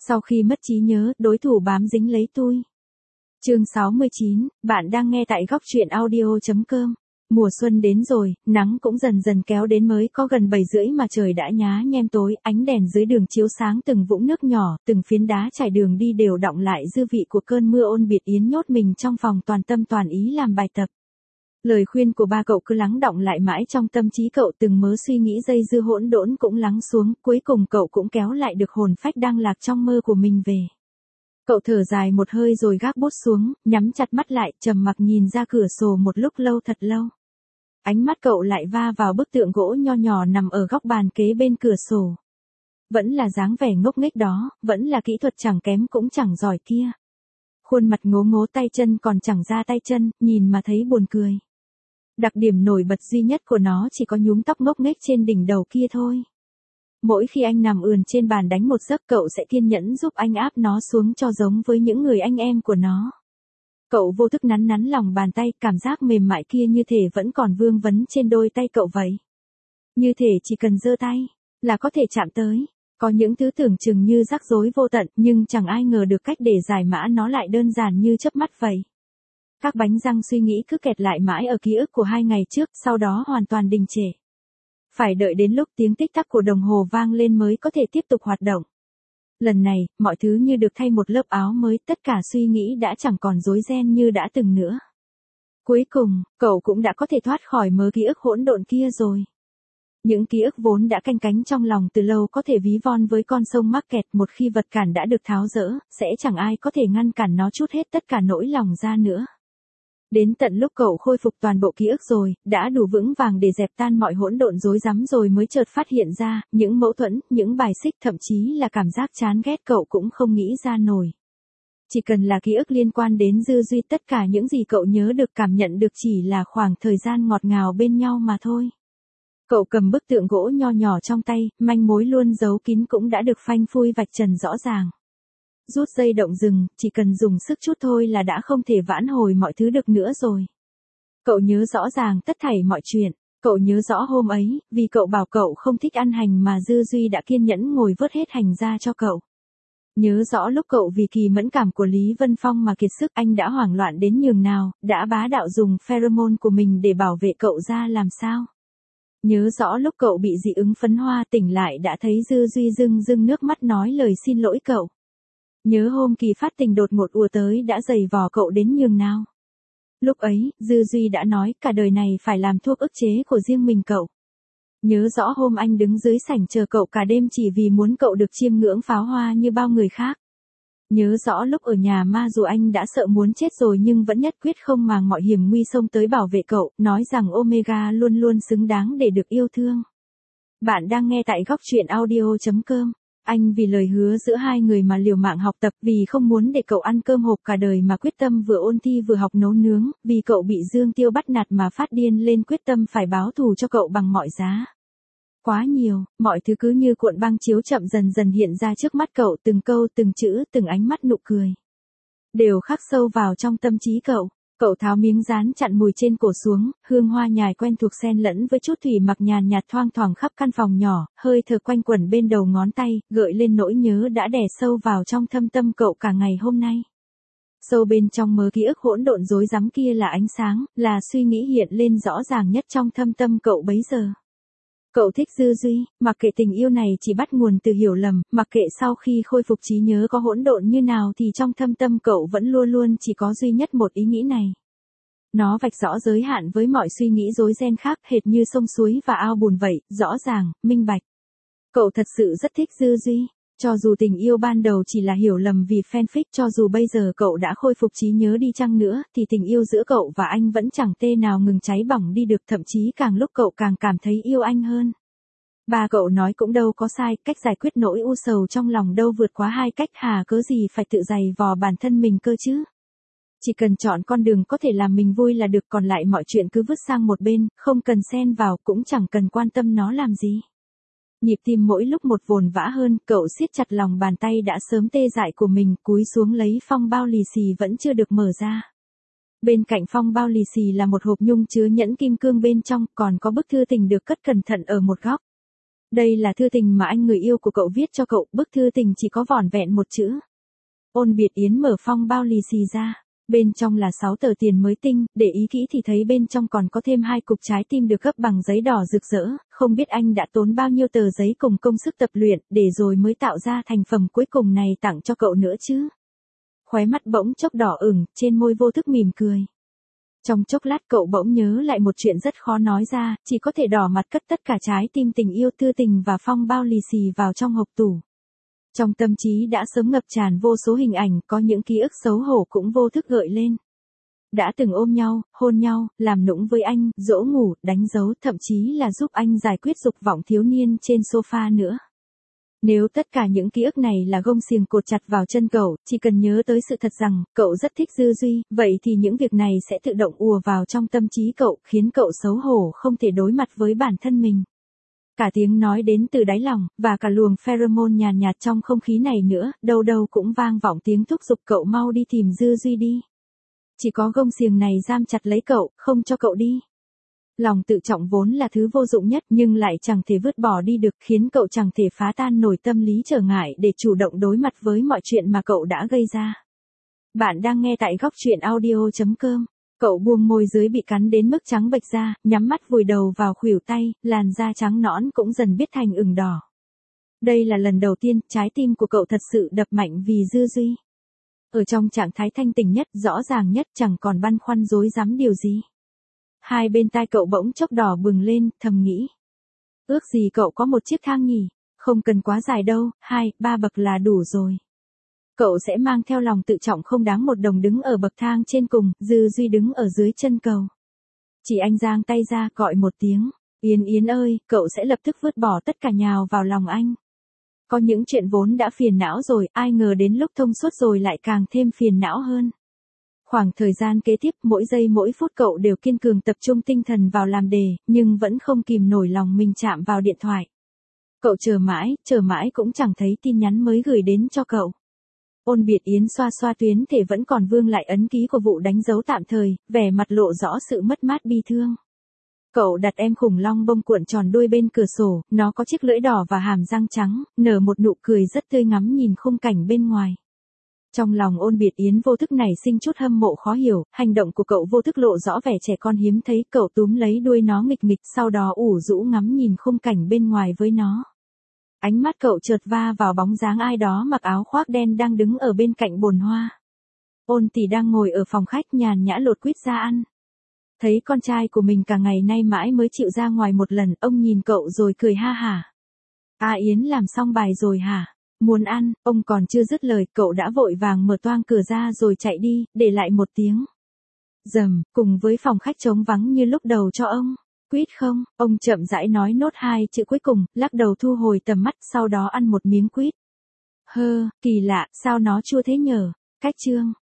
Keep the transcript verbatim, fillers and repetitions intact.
Sau khi mất trí nhớ, đối thủ bám dính lấy tui. Chương sáu mươi chín, bạn đang nghe tại góc truyện audio chấm com. Mùa xuân đến rồi, nắng cũng dần dần kéo đến mới có gần bảy rưỡi mà trời đã nhá nhem tối, ánh đèn dưới đường chiếu sáng từng vũng nước nhỏ, từng phiến đá trải đường đi đều đọng lại dư vị của cơn mưa ôn biệt yến nhốt mình trong phòng toàn tâm toàn ý làm bài tập. Lời khuyên của ba cậu cứ lắng đọng lại mãi trong tâm trí cậu, từng mớ suy nghĩ dây dưa hỗn độn cũng lắng xuống, cuối cùng cậu cũng kéo lại được hồn phách đang lạc trong mơ của mình về. Cậu thở dài một hơi rồi gác bút xuống, nhắm chặt mắt lại, trầm mặc nhìn ra cửa sổ một lúc lâu thật lâu. Ánh mắt cậu lại va vào bức tượng gỗ nho nhỏ nằm ở góc bàn kế bên cửa sổ. Vẫn là dáng vẻ ngốc nghếch đó, vẫn là kỹ thuật chẳng kém cũng chẳng giỏi kia. Khuôn mặt ngố ngố, tay chân còn chẳng ra tay chân, nhìn mà thấy buồn cười. Đặc điểm nổi bật duy nhất của nó chỉ có nhúm tóc ngốc nghếch trên đỉnh đầu kia thôi. Mỗi khi anh nằm ườn trên bàn đánh một giấc, cậu sẽ kiên nhẫn giúp anh áp nó xuống cho giống với những người anh em của nó. Cậu vô thức nắn nắn lòng bàn tay, cảm giác mềm mại kia như thể vẫn còn vương vấn trên đôi tay cậu vậy. Như thể chỉ cần giơ tay, là có thể chạm tới. Có những thứ tưởng chừng như rắc rối vô tận, nhưng chẳng ai ngờ được cách để giải mã nó lại đơn giản như chớp mắt vậy. Các bánh răng suy nghĩ cứ kẹt lại mãi ở ký ức của hai ngày trước, sau đó hoàn toàn đình trệ. Phải đợi đến lúc tiếng tích tắc của đồng hồ vang lên mới có thể tiếp tục hoạt động. Lần này, mọi thứ như được thay một lớp áo mới, tất cả suy nghĩ đã chẳng còn rối ren như đã từng nữa. Cuối cùng, cậu cũng đã có thể thoát khỏi mớ ký ức hỗn độn kia rồi. Những ký ức vốn đã canh cánh trong lòng từ lâu có thể ví von với con sông mắc kẹt, một khi vật cản đã được tháo dỡ, sẽ chẳng ai có thể ngăn cản nó trút hết tất cả nỗi lòng ra nữa. Đến tận lúc cậu khôi phục toàn bộ ký ức rồi, đã đủ vững vàng để dẹp tan mọi hỗn độn rối rắm rồi mới chợt phát hiện ra, những mâu thuẫn, những bài xích, thậm chí là cảm giác chán ghét cậu cũng không nghĩ ra nổi. Chỉ cần là ký ức liên quan đến Dư Duy, tất cả những gì cậu nhớ được, cảm nhận được chỉ là khoảng thời gian ngọt ngào bên nhau mà thôi. Cậu cầm bức tượng gỗ nho nhỏ trong tay, manh mối luôn giấu kín cũng đã được phanh phui vạch trần rõ ràng. Rút dây động rừng, chỉ cần dùng sức chút thôi là đã không thể vãn hồi mọi thứ được nữa rồi. Cậu nhớ rõ ràng tất thảy mọi chuyện, cậu nhớ rõ hôm ấy, vì cậu bảo cậu không thích ăn hành mà Dư Duy đã kiên nhẫn ngồi vớt hết hành ra cho cậu. Nhớ rõ lúc cậu vì kỳ mẫn cảm của Lý Vân Phong mà kiệt sức, anh đã hoảng loạn đến nhường nào, đã bá đạo dùng pheromone của mình để bảo vệ cậu ra làm sao. Nhớ rõ lúc cậu bị dị ứng phấn hoa, tỉnh lại đã thấy Dư Duy rưng rưng nước mắt nói lời xin lỗi cậu. Nhớ hôm kỳ phát tình đột ngột ùa tới đã giày vò cậu đến nhường nào. Lúc ấy, Dư Duy đã nói cả đời này phải làm thuốc ức chế của riêng mình cậu. Nhớ rõ hôm anh đứng dưới sảnh chờ cậu cả đêm chỉ vì muốn cậu được chiêm ngưỡng pháo hoa như bao người khác. Nhớ rõ lúc ở nhà ma dù anh đã sợ muốn chết rồi nhưng vẫn nhất quyết không màng mọi hiểm nguy xông tới bảo vệ cậu, nói rằng Omega luôn luôn xứng đáng để được yêu thương. Bạn đang nghe tại góc truyện audio chấm com. Anh vì lời hứa giữa hai người mà liều mạng học tập, vì không muốn để cậu ăn cơm hộp cả đời mà quyết tâm vừa ôn thi vừa học nấu nướng, vì cậu bị Dương Tiêu bắt nạt mà phát điên lên quyết tâm phải báo thù cho cậu bằng mọi giá. Quá nhiều, mọi thứ cứ như cuộn băng chiếu chậm dần dần hiện ra trước mắt cậu, từng câu, từng chữ, từng ánh mắt, nụ cười. Đều khắc sâu vào trong tâm trí cậu. Cậu tháo miếng dán chặn mùi trên cổ xuống, hương hoa nhài quen thuộc xen lẫn với chút thủy mặc nhàn nhạt thoang thoảng khắp căn phòng nhỏ, hơi thở quanh quẩn bên đầu ngón tay, gợi lên nỗi nhớ đã đè sâu vào trong thâm tâm cậu cả ngày hôm nay. Sâu bên trong mớ ký ức hỗn độn rối rắm kia là ánh sáng, là suy nghĩ hiện lên rõ ràng nhất trong thâm tâm cậu bấy giờ. Cậu thích Dư Duy, mặc kệ tình yêu này chỉ bắt nguồn từ hiểu lầm, mặc kệ sau khi khôi phục trí nhớ có hỗn độn như nào thì trong thâm tâm cậu vẫn luôn luôn chỉ có duy nhất một ý nghĩ này. Nó vạch rõ giới hạn với mọi suy nghĩ rối ren khác, hệt như sông suối và ao bùn vậy, rõ ràng, minh bạch. Cậu thật sự rất thích Dư Duy, cho dù tình yêu ban đầu chỉ là hiểu lầm vì fanfic, cho dù bây giờ cậu đã khôi phục trí nhớ đi chăng nữa, thì tình yêu giữa cậu và anh vẫn chẳng tê nào ngừng cháy bỏng đi được, thậm chí càng lúc cậu càng cảm thấy yêu anh hơn. Ba cậu nói cũng đâu có sai, cách giải quyết nỗi u sầu trong lòng đâu vượt quá hai cách, hà cớ gì phải tự giày vò bản thân mình cơ chứ. Chỉ cần chọn con đường có thể làm mình vui là được, còn lại mọi chuyện cứ vứt sang một bên, không cần xen vào, cũng chẳng cần quan tâm nó làm gì. Nhịp tim mỗi lúc một vồn vã hơn, cậu siết chặt lòng bàn tay đã sớm tê dại của mình, cúi xuống lấy phong bao lì xì vẫn chưa được mở ra. Bên cạnh phong bao lì xì là một hộp nhung chứa nhẫn kim cương bên trong, còn có bức thư tình được cất cẩn thận ở một góc. Đây là thư tình mà anh người yêu của cậu viết cho cậu, bức thư tình chỉ có vỏn vẹn một chữ. Ôn Biệt Yến mở phong bao lì xì ra. Bên trong là sáu tờ tiền mới tinh, để ý kỹ thì thấy bên trong còn có thêm hai cục trái tim được gấp bằng giấy đỏ rực rỡ, không biết anh đã tốn bao nhiêu tờ giấy cùng công sức tập luyện, để rồi mới tạo ra thành phẩm cuối cùng này tặng cho cậu nữa chứ. Khóe mắt bỗng chốc đỏ ửng, trên môi vô thức mỉm cười. Trong chốc lát cậu bỗng nhớ lại một chuyện rất khó nói ra, chỉ có thể đỏ mặt cất tất cả trái tim tình yêu tư tình và phong bao lì xì vào trong hộp tủ. Trong tâm trí đã sớm ngập tràn vô số hình ảnh, có những ký ức xấu hổ cũng vô thức gợi lên. Đã từng ôm nhau, hôn nhau, làm nũng với anh, dỗ ngủ, đánh dấu, thậm chí là giúp anh giải quyết dục vọng thiếu niên trên sofa nữa. Nếu tất cả những ký ức này là gông xiềng cột chặt vào chân cậu, chỉ cần nhớ tới sự thật rằng, cậu rất thích Dư Duy, vậy thì những việc này sẽ tự động ùa vào trong tâm trí cậu, khiến cậu xấu hổ không thể đối mặt với bản thân mình. Cả tiếng nói đến từ đáy lòng, và cả luồng pheromone nhàn nhạt, nhạt trong không khí này nữa, đâu đâu cũng vang vọng tiếng thúc giục cậu mau đi tìm Dư Duy đi. Chỉ có gông xiềng này giam chặt lấy cậu, không cho cậu đi. Lòng tự trọng vốn là thứ vô dụng nhất nhưng lại chẳng thể vứt bỏ đi được, khiến cậu chẳng thể phá tan nổi tâm lý trở ngại để chủ động đối mặt với mọi chuyện mà cậu đã gây ra. Bạn đang nghe tại góc truyện audio chấm com. Cậu buông môi dưới bị cắn đến mức trắng bệch ra, nhắm mắt vùi đầu vào khuỷu tay, làn da trắng nõn cũng dần biết thành ửng đỏ. Đây là lần đầu tiên trái tim của cậu thật sự đập mạnh vì Dư Duy. Ở trong trạng thái thanh tỉnh nhất, rõ ràng nhất, chẳng còn băn khoăn rối rắm điều gì. Hai bên tai cậu bỗng chốc đỏ bừng lên, thầm nghĩ. Ước gì cậu có một chiếc thang nhỉ, không cần quá dài đâu, hai, ba bậc là đủ rồi. Cậu sẽ mang theo lòng tự trọng không đáng một đồng đứng ở bậc thang trên cùng, Dư Duy đứng ở dưới chân cầu. Chỉ anh giang tay ra gọi một tiếng, Yến Yến ơi, cậu sẽ lập tức vứt bỏ tất cả nhào vào lòng anh. Có những chuyện vốn đã phiền não rồi, ai ngờ đến lúc thông suốt rồi lại càng thêm phiền não hơn. Khoảng thời gian kế tiếp, mỗi giây mỗi phút cậu đều kiên cường tập trung tinh thần vào làm đề, nhưng vẫn không kìm nổi lòng mình chạm vào điện thoại. Cậu chờ mãi, chờ mãi cũng chẳng thấy tin nhắn mới gửi đến cho cậu. Ôn Biệt Yến xoa xoa tuyến thể vẫn còn vương lại ấn ký của vụ đánh dấu tạm thời, vẻ mặt lộ rõ sự mất mát bi thương. Cậu đặt em khủng long bông cuộn tròn đuôi bên cửa sổ, nó có chiếc lưỡi đỏ và hàm răng trắng, nở một nụ cười rất tươi ngắm nhìn khung cảnh bên ngoài. Trong lòng Ôn Biệt Yến vô thức nảy sinh chút hâm mộ khó hiểu, hành động của cậu vô thức lộ rõ vẻ trẻ con hiếm thấy, cậu túm lấy đuôi nó nghịch nghịch, sau đó ủ rũ ngắm nhìn khung cảnh bên ngoài với nó. Ánh mắt cậu chợt va vào bóng dáng ai đó mặc áo khoác đen đang đứng ở bên cạnh bồn hoa. Ôn tỷ đang ngồi ở phòng khách nhàn nhã lột quýt ra ăn. Thấy con trai của mình cả ngày nay mãi mới chịu ra ngoài một lần, ông nhìn cậu rồi cười ha hả. A Yến làm xong bài rồi hả? Muốn ăn, ông còn chưa dứt lời, cậu đã vội vàng mở toang cửa ra rồi chạy đi, để lại một tiếng rầm, cùng với phòng khách trống vắng như lúc đầu cho ông. Quýt không, ông chậm rãi nói nốt hai chữ cuối cùng, lắc đầu thu hồi tầm mắt, sau đó ăn một miếng quýt. Hơ, kỳ lạ, sao nó chua thế nhờ? Cách chương.